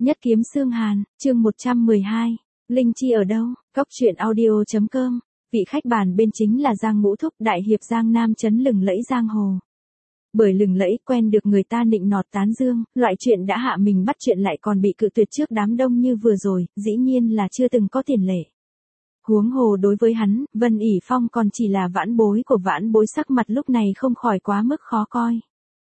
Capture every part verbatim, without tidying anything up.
Nhất kiếm xương hàn, chương một trăm mười hai. Linh Chi ở đâu? Cốc truyện audio chấm com. Vị khách bàn bên chính là Giang Ngũ Thúc, đại hiệp Giang Nam chấn lừng lẫy giang hồ. Bởi lừng lẫy quen được người ta nịnh nọt tán dương, loại chuyện đã hạ mình bắt chuyện lại còn bị cự tuyệt trước đám đông như vừa rồi, dĩ nhiên là chưa từng có tiền lệ. Huống hồ đối với hắn, Vân ỉ Phong còn chỉ là vãn bối của vãn bối, sắc mặt lúc này không khỏi quá mức khó coi.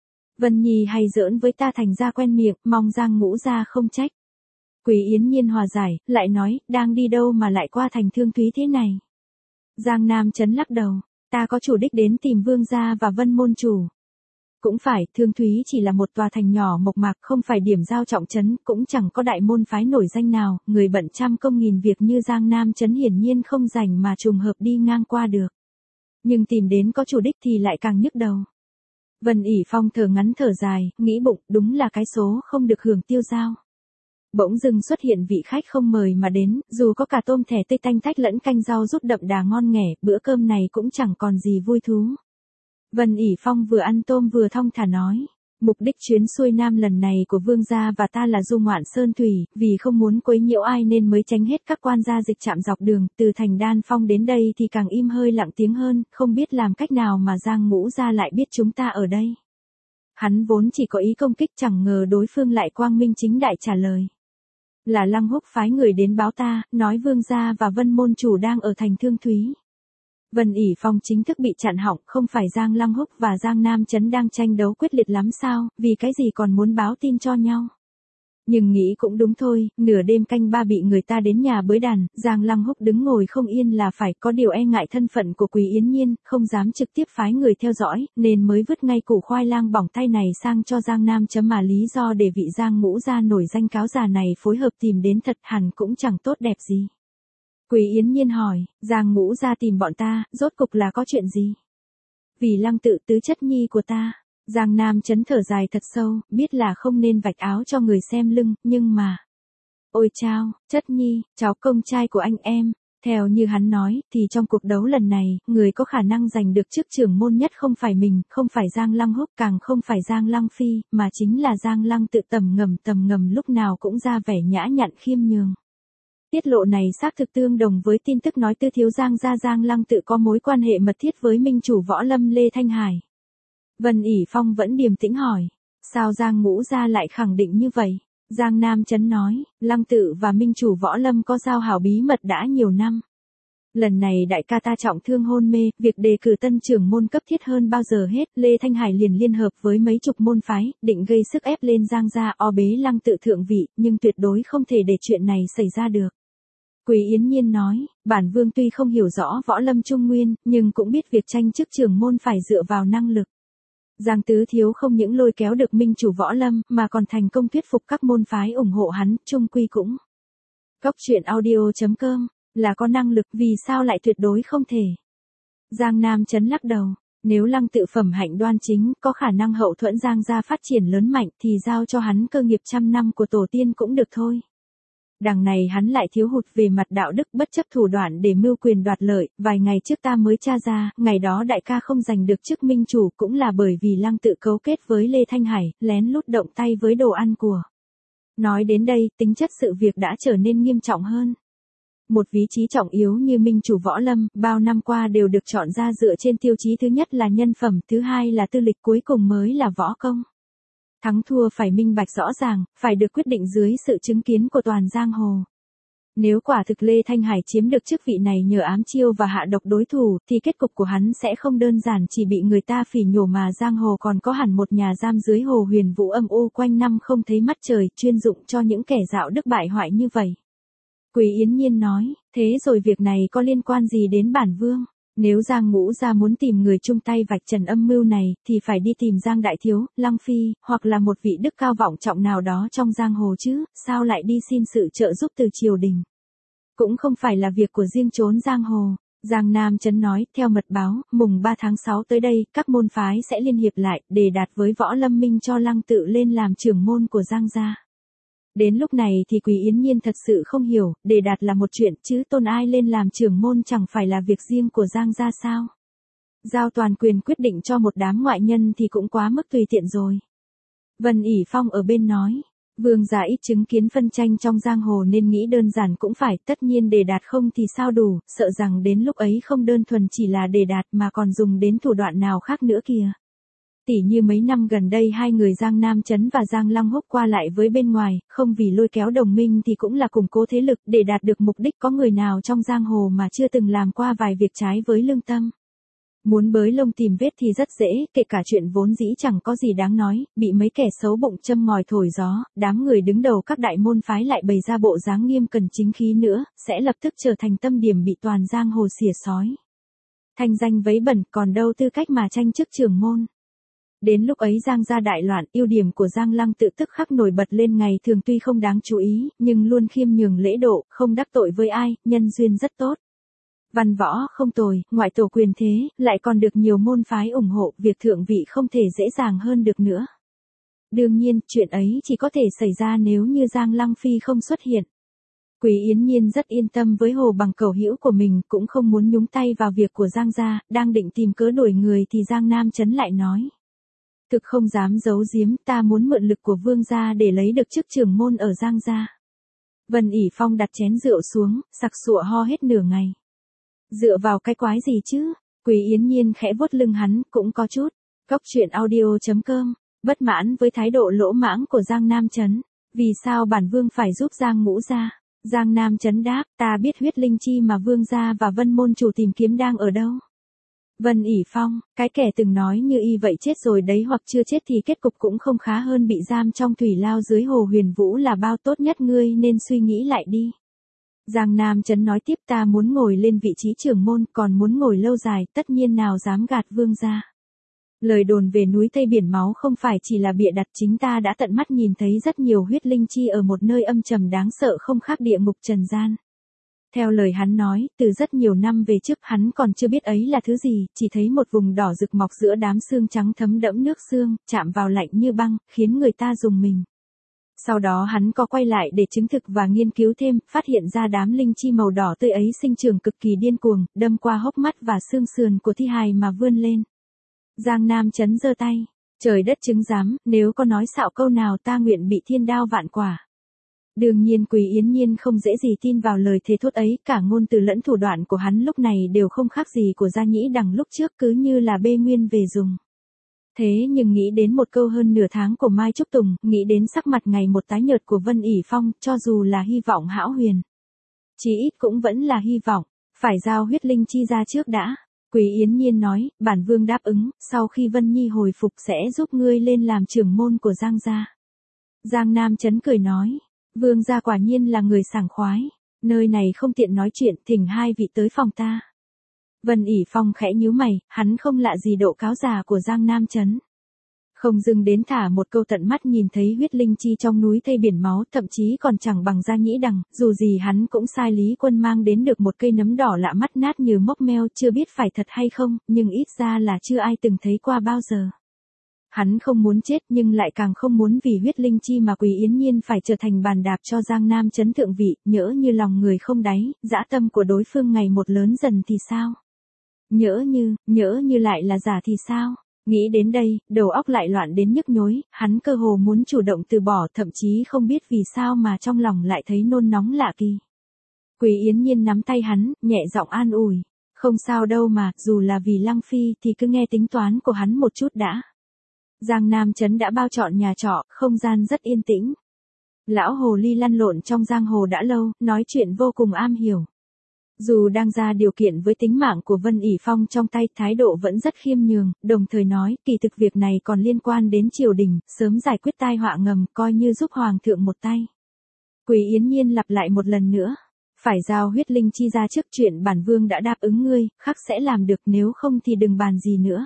Vân Nhi hay giỡn với ta thành ra quen miệng, mong Giang Ngũ gia không trách. Quý Yến Nhiên hòa giải, lại nói, đang đi đâu mà lại qua thành Thương Thúy thế này? Giang Nam chấn lắc đầu, ta có chủ đích đến tìm Vương gia và Vân môn chủ. Cũng phải, Thương Thúy chỉ là một tòa thành nhỏ mộc mạc, không phải điểm giao trọng trấn, cũng chẳng có đại môn phái nổi danh nào, người bận trăm công nghìn việc như Giang Nam chấn hiển nhiên không rảnh mà trùng hợp đi ngang qua được. Nhưng tìm đến có chủ đích thì lại càng nhức đầu. Vân ỉ Phong thở ngắn thở dài, nghĩ bụng, đúng là cái số không được hưởng tiêu giao. Bỗng dưng xuất hiện vị khách không mời mà đến, dù có cả tôm thẻ tươi tanh tách lẫn canh rau rút đậm đà ngon nghẻ, bữa cơm này cũng chẳng còn gì vui thú. Vân ỉ Phong vừa ăn tôm vừa thong thả nói, mục đích chuyến xuôi nam lần này của Vương gia và ta là du ngoạn sơn thủy, vì không muốn quấy nhiễu ai nên mới tránh hết các quan gia dịch trạm dọc đường, từ thành Đan Phong đến đây thì càng im hơi lặng tiếng hơn, không biết làm cách nào mà Giang Ngũ gia lại biết chúng ta ở đây. Hắn vốn chỉ có ý công kích, chẳng ngờ đối phương lại quang minh chính đại trả lời. Là Lăng Húc phái người đến báo ta, nói Vương gia và Vân môn chủ đang ở thành Thương Thúy. Vân ỉ Phong chính thức bị chặn họng, không phải Giang Lăng Húc và Giang Nam chấn đang tranh đấu quyết liệt lắm sao, vì cái gì còn muốn báo tin cho nhau. Nhưng nghĩ cũng đúng thôi, nửa đêm canh ba bị người ta đến nhà bới đàn, Giang Lăng Húc đứng ngồi không yên là phải, có điều e ngại thân phận của Quý Yến Nhiên, không dám trực tiếp phái người theo dõi, nên mới vứt ngay củ khoai lang bỏng tay này sang cho Giang Nam chấm, mà lý do để vị Giang Ngũ gia nổi danh cáo già này phối hợp tìm đến thật hẳn cũng chẳng tốt đẹp gì. Quý Yến Nhiên hỏi, Giang Ngũ gia tìm bọn ta, rốt cục là có chuyện gì? Vì Lăng tự tứ chất nhi của ta. Giang Nam chấn thở dài thật sâu, biết là không nên vạch áo cho người xem lưng, nhưng mà... Ôi chao, chất nhi, cháu công trai của anh em. Theo như hắn nói, thì trong cuộc đấu lần này, người có khả năng giành được chức trưởng môn nhất không phải mình, không phải Giang Lăng Húc, càng không phải Giang Lăng Phi, mà chính là Giang Lăng tự tầm ngầm tầm ngầm lúc nào cũng ra vẻ nhã nhặn khiêm nhường. Tiết lộ này xác thực tương đồng với tin tức nói tư thiếu Giang gia Giang Lăng tự có mối quan hệ mật thiết với minh chủ võ lâm Lê Thanh Hải. Vân ỉ Phong vẫn điềm tĩnh hỏi, sao Giang Ngũ gia lại khẳng định như vậy? Giang Nam chấn nói, Lăng tự và minh chủ võ lâm có giao hảo bí mật đã nhiều năm. Lần này đại ca ta trọng thương hôn mê, việc đề cử tân trưởng môn cấp thiết hơn bao giờ hết, Lê Thanh Hải liền liên hợp với mấy chục môn phái, định gây sức ép lên Giang gia o bế Lăng tự thượng vị, nhưng tuyệt đối không thể để chuyện này xảy ra được. Quý Yến Nhiên nói, bản vương tuy không hiểu rõ võ lâm trung nguyên, nhưng cũng biết việc tranh chức trưởng môn phải dựa vào năng lực. Giang tứ thiếu không những lôi kéo được minh chủ võ lâm, mà còn thành công thuyết phục các môn phái ủng hộ hắn, chung quy cũng. Cốc truyện audio chấm com, là có năng lực, vì sao lại tuyệt đối không thể. Giang Nam chấn lắc đầu, nếu Lăng tự phẩm hạnh đoan chính, có khả năng hậu thuẫn Giang gia phát triển lớn mạnh, thì giao cho hắn cơ nghiệp trăm năm của tổ tiên cũng được thôi. Đằng này hắn lại thiếu hụt về mặt đạo đức, bất chấp thủ đoạn để mưu quyền đoạt lợi, vài ngày trước ta mới tra ra, ngày đó đại ca không giành được chức minh chủ cũng là bởi vì Lăng tự cấu kết với Lê Thanh Hải, lén lút động tay với đồ ăn của. Nói đến đây, tính chất sự việc đã trở nên nghiêm trọng hơn. Một vị trí trọng yếu như minh chủ võ lâm, bao năm qua đều được chọn ra dựa trên tiêu chí thứ nhất là nhân phẩm, thứ hai là tư lịch, cuối cùng mới là võ công. Thắng thua phải minh bạch rõ ràng, phải được quyết định dưới sự chứng kiến của toàn giang hồ. Nếu quả thực Lê Thanh Hải chiếm được chức vị này nhờ ám chiêu và hạ độc đối thủ, thì kết cục của hắn sẽ không đơn giản chỉ bị người ta phỉ nhổ, mà giang hồ còn có hẳn một nhà giam dưới hồ huyền vũ âm u quanh năm không thấy mắt trời, chuyên dụng cho những kẻ dạo đức bại hoại như vậy. Quý Yến Nhiên nói, thế rồi việc này có liên quan gì đến bản vương? Nếu Giang Ngũ gia muốn tìm người chung tay vạch trần âm mưu này, thì phải đi tìm Giang Đại Thiếu, Lăng Phi, hoặc là một vị đức cao vọng trọng nào đó trong giang hồ chứ, sao lại đi xin sự trợ giúp từ triều đình. Cũng không phải là việc của riêng chốn giang hồ. Giang Nam chấn nói, theo mật báo, mùng ba tháng sáu tới đây, các môn phái sẽ liên hiệp lại, để đạt với võ lâm minh cho Lăng tự lên làm trưởng môn của Giang gia. Đến lúc này thì Quý Yến Nhiên thật sự không hiểu, đề đạt là một chuyện, chứ tôn ai lên làm trưởng môn chẳng phải là việc riêng của Giang gia sao? Giao toàn quyền quyết định cho một đám ngoại nhân thì cũng quá mức tùy tiện rồi. Vân ỉ Phong ở bên nói, Vương gia ít chứng kiến phân tranh trong giang hồ nên nghĩ đơn giản cũng phải, tất nhiên để đạt không thì sao đủ, sợ rằng đến lúc ấy không đơn thuần chỉ là để đạt mà còn dùng đến thủ đoạn nào khác nữa kìa. Tỉ như mấy năm gần đây hai người Giang Nam Chấn và Giang Lăng Húc qua lại với bên ngoài, không vì lôi kéo đồng minh thì cũng là củng cố thế lực để đạt được mục đích, có người nào trong giang hồ mà chưa từng làm qua vài việc trái với lương tâm. Muốn bới lông tìm vết thì rất dễ, kể cả chuyện vốn dĩ chẳng có gì đáng nói, bị mấy kẻ xấu bụng châm ngòi thổi gió, đám người đứng đầu các đại môn phái lại bày ra bộ dáng nghiêm cẩn chính khí nữa, sẽ lập tức trở thành tâm điểm bị toàn giang hồ xỉa xói. Thanh danh vấy bẩn, còn đâu tư cách mà tranh chức trưởng môn. Đến lúc ấy Giang gia đại loạn, ưu điểm của Giang Lăng tự tức khắc nổi bật lên ngày thường, tuy không đáng chú ý, nhưng luôn khiêm nhường lễ độ, không đắc tội với ai, nhân duyên rất tốt. Văn võ không tồi, ngoại tổ quyền thế, lại còn được nhiều môn phái ủng hộ, việc thượng vị không thể dễ dàng hơn được nữa. Đương nhiên, chuyện ấy chỉ có thể xảy ra nếu như Giang Lăng Phi không xuất hiện. Quý Yến Nhiên rất yên tâm với Hồ Bằng cầu hữu của mình, cũng không muốn nhúng tay vào việc của Giang gia, đang định tìm cớ đuổi người thì Giang Nam Chấn lại nói. Thực không dám giấu giếm, ta muốn mượn lực của Vương gia để lấy được chức trưởng môn ở Giang gia. Vân ỉ Phong đặt chén rượu xuống, sặc sụa ho hết nửa ngày. Dựa vào cái quái gì chứ? Quý Yến Nhiên khẽ vuốt lưng hắn, cũng có chút. Góc truyện audio chấm com, bất mãn với thái độ lỗ mãng của Giang Nam Chấn. Vì sao bản vương phải giúp Giang Ngũ gia? Giang Nam Chấn đáp, ta biết huyết linh chi mà Vương gia và Vân môn chủ tìm kiếm đang ở đâu. Vân ỉ Phong, cái kẻ từng nói như y vậy chết rồi đấy, hoặc chưa chết thì kết cục cũng không khá hơn bị giam trong thủy lao dưới hồ Huyền Vũ là bao, tốt nhất ngươi nên suy nghĩ lại đi. Giang Nam Chấn nói tiếp, ta muốn ngồi lên vị trí trưởng môn, còn muốn ngồi lâu dài, tất nhiên nào dám gạt Vương gia. Lời đồn về núi Tây Biển Máu không phải chỉ là bịa đặt, chính ta đã tận mắt nhìn thấy rất nhiều huyết linh chi ở một nơi âm trầm đáng sợ không khác địa ngục trần gian. Theo lời hắn nói, từ rất nhiều năm về trước hắn còn chưa biết ấy là thứ gì, chỉ thấy một vùng đỏ rực mọc giữa đám xương trắng thấm đẫm nước xương, chạm vào lạnh như băng, khiến người ta rùng mình. Sau đó hắn có quay lại để chứng thực và nghiên cứu thêm, phát hiện ra đám linh chi màu đỏ tươi ấy sinh trưởng cực kỳ điên cuồng, đâm qua hốc mắt và xương sườn của thi hài mà vươn lên. Giang Nam Chấn giơ tay, trời đất chứng giám, nếu có nói xạo câu nào ta nguyện bị thiên đao vạn quả. Đương nhiên Quý Yến Nhiên không dễ gì tin vào lời thề thốt ấy, cả ngôn từ lẫn thủ đoạn của hắn lúc này đều không khác gì của Gia Nhĩ Đằng lúc trước, cứ như là bê nguyên về dùng. Thế nhưng nghĩ đến một câu hơn nửa tháng của Mai Trúc Tùng, nghĩ đến sắc mặt ngày một tái nhợt của Vân ỉ Phong, cho dù là hy vọng hão huyền, chí ít cũng vẫn là hy vọng, phải giao huyết linh chi ra trước đã. Quý Yến Nhiên nói, bản vương đáp ứng, sau khi Vân Nhi hồi phục sẽ giúp ngươi lên làm trưởng môn của Giang gia. Giang Nam Chấn cười nói, Vương gia quả nhiên là người sảng khoái, nơi này không tiện nói chuyện, thỉnh hai vị tới phòng ta. Vân ỉ Phong khẽ nhíu mày, hắn không lạ gì độ cáo già của Giang Nam Chấn. Không dừng đến thả một câu tận mắt nhìn thấy huyết linh chi trong núi Tây Biển Máu, thậm chí còn chẳng bằng Gia Nhĩ Đằng, dù gì hắn cũng sai Lý Quân mang đến được một cây nấm đỏ lạ mắt nát như mốc meo, chưa biết phải thật hay không, nhưng ít ra là chưa ai từng thấy qua bao giờ. Hắn không muốn chết nhưng lại càng không muốn vì huyết linh chi mà Quý Yến Nhiên phải trở thành bàn đạp cho Giang Nam Chấn thượng vị, nhỡ như lòng người không đáy, dã tâm của đối phương ngày một lớn dần thì sao? Nhỡ như, nhỡ như lại là giả thì sao? Nghĩ đến đây, đầu óc lại loạn đến nhức nhối, hắn cơ hồ muốn chủ động từ bỏ, thậm chí không biết vì sao mà trong lòng lại thấy nôn nóng lạ kỳ. Quý Yến Nhiên nắm tay hắn, nhẹ giọng an ủi, không sao đâu mà, dù là vì Lăng Phi thì cứ nghe tính toán của hắn một chút đã. Giang Nam Chấn đã bao trọn nhà trọ, không gian rất yên tĩnh. Lão hồ ly lăn lộn trong giang hồ đã lâu, nói chuyện vô cùng am hiểu. Dù đang ra điều kiện với tính mạng của Vân ỉ Phong trong tay, thái độ vẫn rất khiêm nhường, đồng thời nói, kỳ thực việc này còn liên quan đến triều đình, sớm giải quyết tai họa ngầm, coi như giúp hoàng thượng một tay. Quý Yến Nhiên lặp lại một lần nữa, phải giao huyết linh chi ra trước, chuyện bản vương đã đáp ứng ngươi, khắc sẽ làm được, nếu không thì đừng bàn gì nữa.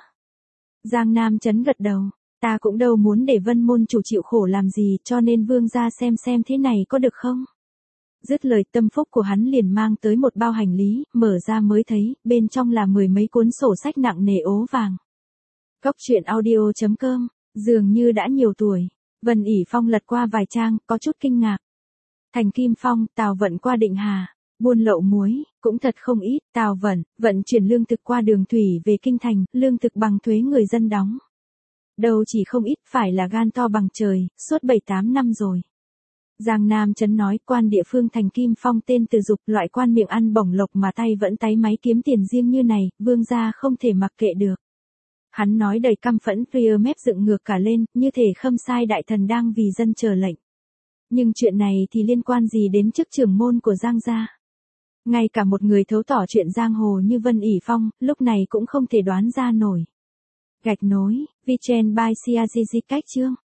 Giang Nam Chấn gật đầu, ta cũng đâu muốn để Vân môn chủ chịu khổ làm gì, cho nên vương ra xem xem thế này có được không? Dứt lời, tâm phúc của hắn liền mang tới một bao hành lý, mở ra mới thấy, bên trong là mười mấy cuốn sổ sách nặng nề ố vàng. Góc truyện audio chấm com, dường như đã nhiều tuổi. Vân ỉ Phong lật qua vài trang, có chút kinh ngạc. Thành Kim Phong, Tào vận qua Định Hà, buôn lậu muối, cũng thật không ít. Tào vận, vận chuyển lương thực qua đường thủy về kinh thành, lương thực bằng thuế người dân đóng. Đâu chỉ không ít, phải là gan to bằng trời, suốt bảy tám năm rồi. Giang Nam Trấn nói quan địa phương thành Kim Phong tên Từ Dục, loại quan miệng ăn bổng lộc mà tay vẫn táy máy kiếm tiền riêng như này, vương gia không thể mặc kệ được. Hắn nói đầy căm phẫn, ria mép dựng ngược cả lên, như thể khâm sai đại thần đang vì dân chờ lệnh. Nhưng chuyện này thì liên quan gì đến chức trưởng môn của Giang gia? Ngay cả một người thấu tỏ chuyện giang hồ như Vân ỷ Phong, lúc này cũng không thể đoán ra nổi. Gạch nối, Vichen by Siazizi cách chương.